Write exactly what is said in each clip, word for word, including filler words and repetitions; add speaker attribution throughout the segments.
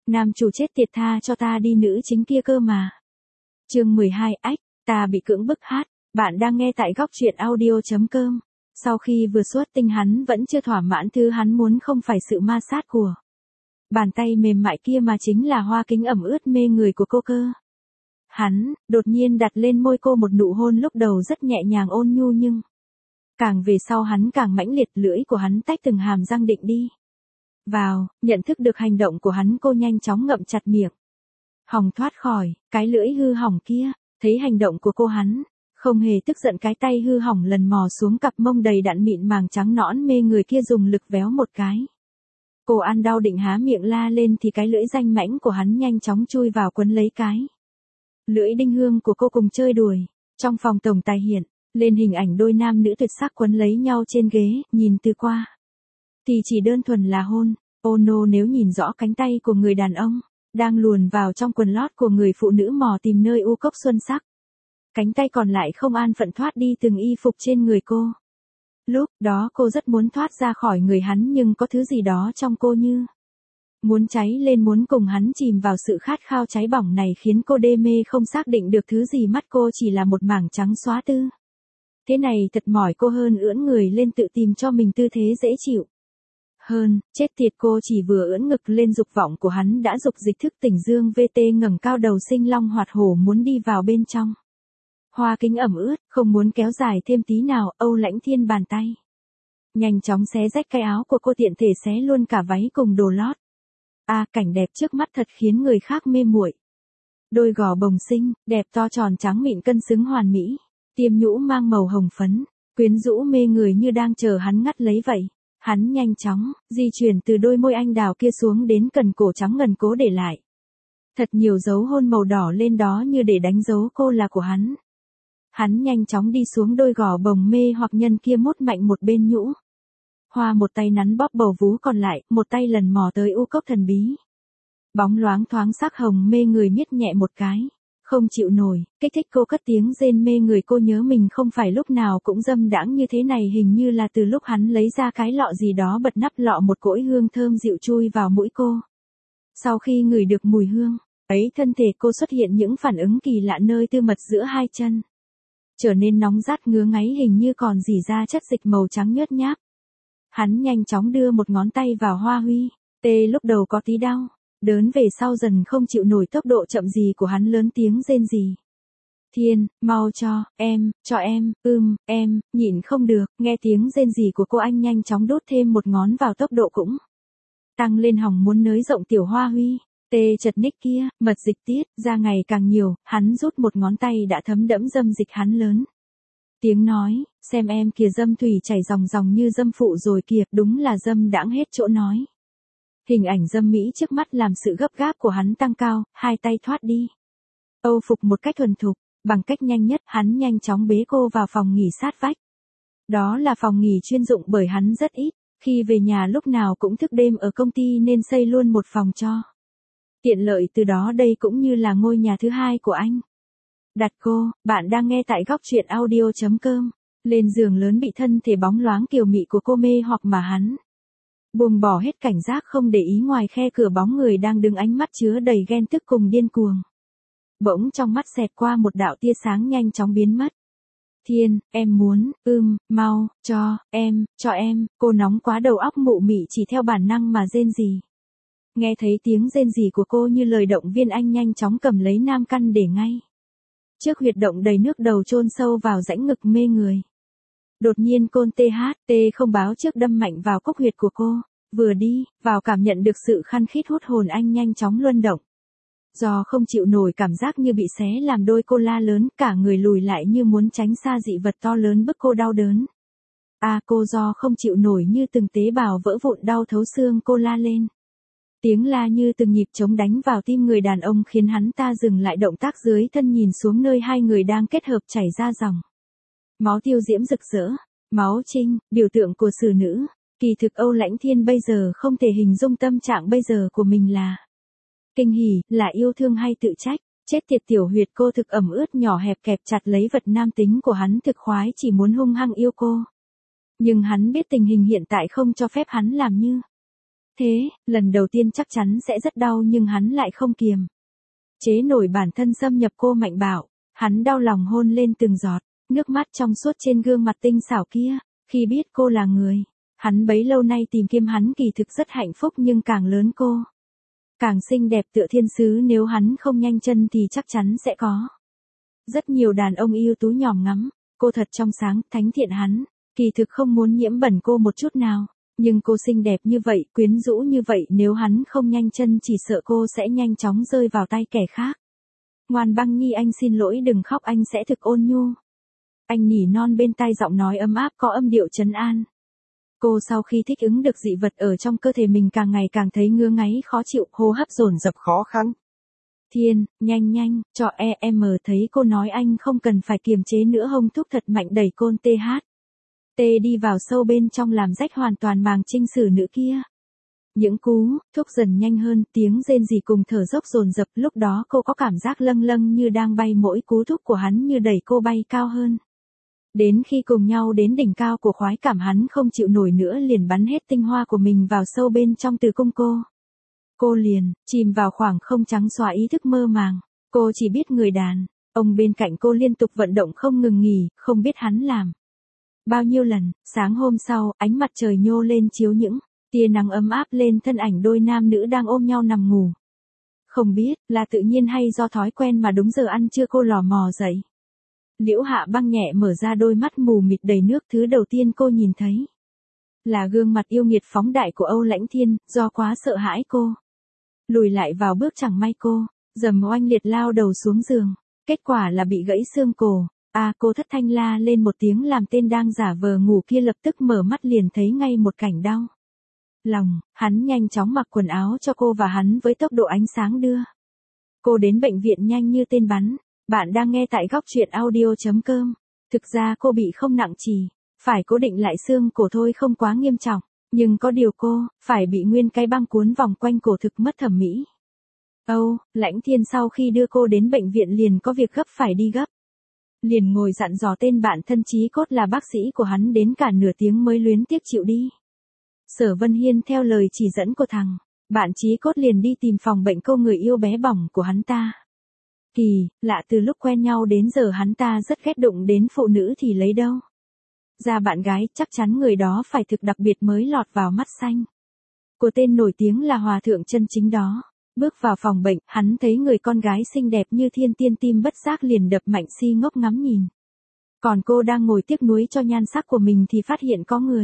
Speaker 1: Nam chủ chết tiệt, tha cho ta đi, nữ chính kia cơ mà. Chương mười hai, ách, ta bị cưỡng bức hát. Bạn đang nghe tại góc truyện audio.com. Sau khi vừa xuất tinh hắn vẫn chưa thỏa mãn, thứ hắn muốn không phải sự ma sát của bàn tay mềm mại kia mà chính là hoa kính ẩm ướt mê người của cô cơ. Hắn đột nhiên đặt lên môi cô một nụ hôn lúc đầu rất nhẹ nhàng ôn nhu, nhưng càng về sau hắn càng mãnh liệt, lưỡi của hắn tách từng hàm răng định đi vào, nhận thức được hành động của hắn, cô nhanh chóng ngậm chặt miệng, hòng thoát khỏi cái lưỡi hư hỏng kia. Thấy hành động của cô, hắn không hề tức giận, cái tay hư hỏng lần mò xuống cặp mông đầy đặn mịn màng trắng nõn mê người kia, dùng lực véo một cái. Cô ăn đau định há miệng la lên thì cái lưỡi danh mãnh của hắn nhanh chóng chui vào quấn lấy cái lưỡi đinh hương của cô cùng chơi đùi. Trong phòng tổng tài hiện lên hình ảnh đôi nam nữ tuyệt sắc quấn lấy nhau trên ghế, nhìn từ qua thì chỉ đơn thuần là hôn. Ô nô, nếu nhìn rõ cánh tay của người đàn ông đang luồn vào trong quần lót của người phụ nữ mò tìm nơi u cốc xuân sắc, cánh tay còn lại không an phận thoát đi từng y phục trên người cô. Lúc đó cô rất muốn thoát ra khỏi người hắn, nhưng có thứ gì đó trong cô như muốn cháy lên, muốn cùng hắn chìm vào sự khát khao cháy bỏng này, khiến cô đê mê không xác định được thứ gì, mắt cô chỉ là một mảng trắng xóa tư. Thế này thật mỏi, cô hơn ưỡn người lên tự tìm cho mình tư thế dễ chịu hơn. Chết tiệt, cô chỉ vừa ưỡn ngực lên, dục vọng của hắn đã dục dịch thức tỉnh dương vê tê, ngẩng cao đầu sinh long hoạt hổ muốn đi vào bên trong. Hoa kính ẩm ướt, không muốn kéo dài thêm tí nào, Âu Lãnh Thiên bàn tay nhanh chóng xé rách cái áo của cô, tiện thể xé luôn cả váy cùng đồ lót. A, à, cảnh đẹp trước mắt thật khiến người khác mê muội. Đôi gò bồng xinh, đẹp to tròn trắng mịn cân xứng hoàn mỹ, tiêm nhũ mang màu hồng phấn, quyến rũ mê người như đang chờ hắn ngắt lấy vậy. Hắn nhanh chóng di chuyển từ đôi môi anh đào kia xuống đến cần cổ trắng ngần, cố để lại thật nhiều dấu hôn màu đỏ lên đó, như để đánh dấu cô là của hắn. Hắn nhanh chóng đi xuống đôi gò bồng mê hoặc nhân kia, mốt mạnh một bên nhũ hoa, một tay nắn bóp bầu vú, còn lại một tay lần mò tới u cốc thần bí bóng loáng thoáng sắc hồng mê người, miết nhẹ một cái. Không chịu nổi, kích thích cô cất tiếng rên mê người. Cô nhớ mình không phải lúc nào cũng dâm đãng như thế này, hình như là từ lúc hắn lấy ra cái lọ gì đó, bật nắp lọ, một cỗ hương thơm dịu chui vào mũi cô. Sau khi ngửi được mùi hương ấy, thân thể cô xuất hiện những phản ứng kỳ lạ, nơi tư mật giữa hai chân trở nên nóng rát ngứa ngáy, hình như còn rỉ ra chất dịch màu trắng nhớt nháp. Hắn nhanh chóng đưa một ngón tay vào hoa huy tê, lúc đầu có tí đau đớn, về sau dần không chịu nổi tốc độ chậm gì của hắn, lớn tiếng rên rỉ. Thiên, mau cho em, cho em, ưm, em, nhịn không được. Nghe tiếng rên rỉ của cô, anh nhanh chóng đút thêm một ngón vào, tốc độ cũng tăng lên, hỏng muốn nới rộng tiểu hoa huy tê chật ních kia. Mật dịch tiết ra ngày càng nhiều, hắn rút một ngón tay đã thấm đẫm dâm dịch, hắn lớn tiếng nói, xem em kìa, dâm thủy chảy ròng ròng như dâm phụ rồi kìa, đúng là dâm đãng hết chỗ nói. Hình ảnh dâm mỹ trước mắt làm sự gấp gáp của hắn tăng cao, hai tay thoát đi âu phục một cách thuần thục. Bằng cách nhanh nhất, hắn nhanh chóng bế cô vào phòng nghỉ sát vách. Đó là phòng nghỉ chuyên dụng bởi hắn rất ít khi về nhà, lúc nào cũng thức đêm ở công ty nên xây luôn một phòng cho tiện lợi, từ đó đây cũng như là ngôi nhà thứ hai của anh. Đặt cô, bạn đang nghe tại góc truyện audio.com. Lên giường lớn, bị thân thể bóng loáng kiều mị của cô mê hoặc mà hắn buông bỏ hết cảnh giác, không để ý ngoài khe cửa bóng người đang đứng, ánh mắt chứa đầy ghen tức cùng điên cuồng. Bỗng trong mắt xẹt qua một đạo tia sáng, nhanh chóng biến mất. Thiên, em muốn, ưm, mau, cho, em, cho em. Cô nóng quá, đầu óc mụ mị, chỉ theo bản năng mà rên rỉ. Nghe thấy tiếng rên rỉ của cô như lời động viên, anh nhanh chóng cầm lấy nam căn để ngay trước huyệt động đầy nước, đầu chôn sâu vào rãnh ngực mê người. Đột nhiên côn tê hát tê không báo trước đâm mạnh vào cốc huyệt của cô. Vừa đi vào, cảm nhận được sự khăn khít hút hồn, anh nhanh chóng luân động. Do không chịu nổi cảm giác như bị xé làm đôi, cô la lớn, cả người lùi lại như muốn tránh xa dị vật to lớn bức cô đau đớn. A, à, cô do không chịu nổi như từng tế bào vỡ vụn, đau thấu xương, cô la lên. Tiếng la như từng nhịp trống đánh vào tim người đàn ông, khiến hắn ta dừng lại động tác dưới thân, nhìn xuống nơi hai người đang kết hợp, chảy ra dòng máu tiêu diễm rực rỡ. Máu trinh, biểu tượng của xử nữ. Kỳ thực Âu Lãnh Thiên bây giờ không thể hình dung tâm trạng bây giờ của mình là kinh hỉ, là yêu thương hay tự trách. Chết tiệt, tiểu huyệt cô thực ẩm ướt nhỏ hẹp, kẹp chặt lấy vật nam tính của hắn, thực khoái, chỉ muốn hung hăng yêu cô. Nhưng hắn biết tình hình hiện tại không cho phép hắn làm như thế, lần đầu tiên chắc chắn sẽ rất đau nhưng hắn lại không kiềm chế nổi bản thân xâm nhập cô mạnh bạo. Hắn đau lòng hôn lên từng giọt nước mắt trong suốt trên gương mặt tinh xảo kia. Khi biết cô là người hắn bấy lâu nay tìm kiếm, hắn kỳ thực rất hạnh phúc, nhưng càng lớn cô càng xinh đẹp tựa thiên sứ, nếu hắn không nhanh chân thì chắc chắn sẽ có rất nhiều đàn ông yêu tú nhòm ngắm. Cô thật trong sáng, thánh thiện, hắn kỳ thực không muốn nhiễm bẩn cô một chút nào. Nhưng cô xinh đẹp như vậy, quyến rũ như vậy, nếu hắn không nhanh chân chỉ sợ cô sẽ nhanh chóng rơi vào tay kẻ khác. Ngoan Băng Nhi, anh xin lỗi, đừng khóc, anh sẽ thực ôn nhu. Anh nỉ non bên tai, giọng nói ấm áp có âm điệu trấn an. Cô sau khi thích ứng được dị vật ở trong cơ thể mình càng ngày càng thấy ngứa ngáy khó chịu, hô hấp dồn dập khó khăn. Thiên, nhanh nhanh, cho em thấy cô nói anh không cần phải kiềm chế nữa, hông thúc thật mạnh đẩy côn th. T đi vào sâu bên trong làm rách hoàn toàn màng trinh sử nữ kia. Những cú thúc dần nhanh hơn, tiếng rên rỉ cùng thở dốc dồn dập, lúc đó cô có cảm giác lâng lâng như đang bay, mỗi cú thúc của hắn như đẩy cô bay cao hơn. Đến khi cùng nhau đến đỉnh cao của khoái cảm, hắn không chịu nổi nữa liền bắn hết tinh hoa của mình vào sâu bên trong tử cung cô. Cô liền chìm vào khoảng không trắng xóa ý thức mơ màng. Cô chỉ biết người đàn ông bên cạnh cô liên tục vận động không ngừng nghỉ, không biết hắn làm bao nhiêu lần. Sáng hôm sau, ánh mặt trời nhô lên chiếu những tia nắng ấm áp lên thân ảnh đôi nam nữ đang ôm nhau nằm ngủ. Không biết là tự nhiên hay do thói quen mà đúng giờ ăn trưa cô lò mò dậy. Liễu Hạ Băng nhẹ mở ra đôi mắt mù mịt đầy nước, thứ đầu tiên cô nhìn thấy là gương mặt yêu nghiệt phóng đại của Âu Lãnh Thiên. Do quá sợ hãi cô lùi lại vào bước, chẳng may cô dầm oanh liệt lao đầu xuống giường, kết quả là bị gãy xương cổ. A à, cô thất thanh la lên một tiếng, làm tên đang giả vờ ngủ kia lập tức mở mắt liền thấy ngay một cảnh đau lòng. Hắn nhanh chóng mặc quần áo cho cô và hắn với tốc độ ánh sáng đưa cô đến bệnh viện nhanh như tên bắn. Bạn đang nghe tại góc truyện audio chấm com. Thực ra cô bị không nặng, chỉ phải cố định lại xương cổ thôi, không quá nghiêm trọng. Nhưng có điều cô phải bị nguyên cái băng cuốn vòng quanh cổ thực mất thẩm mỹ. Âu Lãnh Thiên sau khi đưa cô đến bệnh viện liền có việc gấp phải đi gấp. Liền ngồi dặn dò tên bạn thân chí cốt là bác sĩ của hắn đến cả nửa tiếng mới luyến tiếc chịu đi. Sở Vân Hiên theo lời chỉ dẫn của thằng bạn chí cốt liền đi tìm phòng bệnh cô người yêu bé bỏng của hắn ta. Kỳ lạ, từ lúc quen nhau đến giờ hắn ta rất ghét đụng đến phụ nữ thì lấy đâu ra bạn gái, chắc chắn người đó phải thực đặc biệt mới lọt vào mắt xanh của tên nổi tiếng là hòa thượng chân chính đó. Bước vào phòng bệnh, hắn thấy người con gái xinh đẹp như thiên tiên, tim bất giác liền đập mạnh, si ngốc ngắm nhìn. Còn cô đang ngồi tiếc nuối cho nhan sắc của mình thì phát hiện có người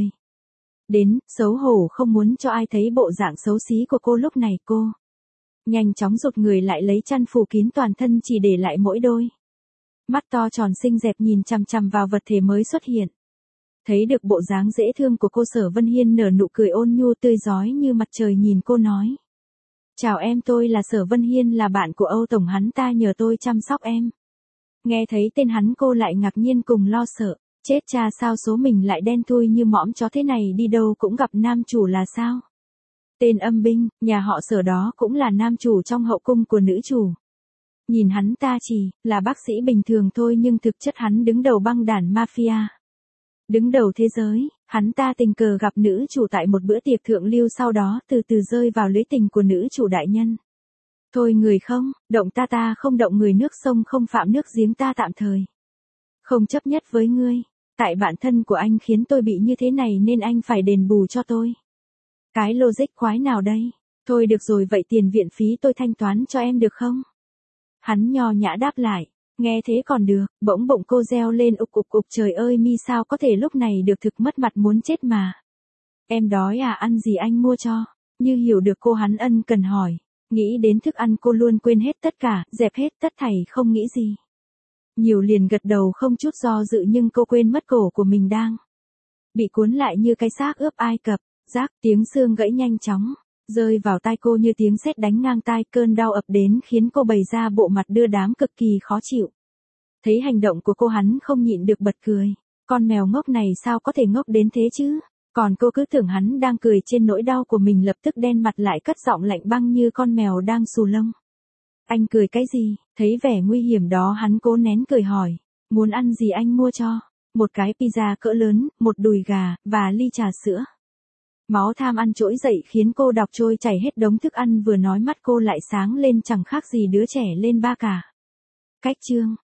Speaker 1: đến, xấu hổ không muốn cho ai thấy bộ dạng xấu xí của cô. Lúc này cô nhanh chóng rụt người lại, lấy chăn phủ kín toàn thân, chỉ để lại mỗi đôi mắt to tròn xinh đẹp nhìn chằm chằm vào vật thể mới xuất hiện. Thấy được bộ dáng dễ thương của cô, Sở Vân Hiên nở nụ cười ôn nhu tươi rói như mặt trời nhìn cô nói. Chào em, tôi là Sở Vân Hiên, là bạn của Âu Tổng, hắn ta nhờ tôi chăm sóc em. Nghe thấy tên hắn cô lại ngạc nhiên cùng lo sợ. Chết cha, sao số mình lại đen thui như mõm chó thế này, đi đâu cũng gặp nam chủ là sao? Tên âm binh, nhà họ Sở đó cũng là nam chủ trong hậu cung của nữ chủ. Nhìn hắn ta chỉ là bác sĩ bình thường thôi, nhưng thực chất hắn đứng đầu băng đảng mafia. Đứng đầu thế giới. Hắn ta tình cờ gặp nữ chủ tại một bữa tiệc thượng lưu, sau đó từ từ rơi vào lưới tình của nữ chủ đại nhân. Thôi người không, động ta ta không động người, nước sông không phạm nước giếng, ta tạm thời không chấp nhất với ngươi. Tại bản thân của anh khiến tôi bị như thế này nên anh phải đền bù cho tôi. Cái logic quái nào đây? Thôi được rồi, vậy tiền viện phí tôi thanh toán cho em được không? Hắn nho nhã đáp lại. Nghe thế còn được, bỗng bụng cô reo lên ục ục ục, trời ơi mi, sao có thể lúc này được, thực mất mặt muốn chết mà. Em đói à, ăn gì anh mua cho? Như hiểu được cô, hắn ân cần hỏi. Nghĩ đến thức ăn cô luôn quên hết tất cả, dẹp hết tất thảy, không nghĩ gì nhiều liền gật đầu không chút do dự, nhưng cô quên mất cổ của mình đang bị cuốn lại như cái xác ướp Ai Cập. Rác, tiếng xương gãy nhanh chóng rơi vào tai cô như tiếng sét đánh ngang tai, cơn đau ập đến khiến cô bày ra bộ mặt đưa đám cực kỳ khó chịu. Thấy hành động của cô, hắn không nhịn được bật cười. Con mèo ngốc này sao có thể ngốc đến thế chứ? Còn cô cứ tưởng hắn đang cười trên nỗi đau của mình, lập tức đen mặt lại, cất giọng lạnh băng như con mèo đang xù lông. Anh cười cái gì? Thấy vẻ nguy hiểm đó, hắn cố nén cười hỏi. Muốn ăn gì anh mua cho? Một cái pizza cỡ lớn, một đùi gà, và ly trà sữa. Máu tham ăn trỗi dậy khiến cô đọc trôi chảy hết đống thức ăn vừa nói mắt cô lại sáng lên chẳng khác gì đứa trẻ lên ba cả. Cách chương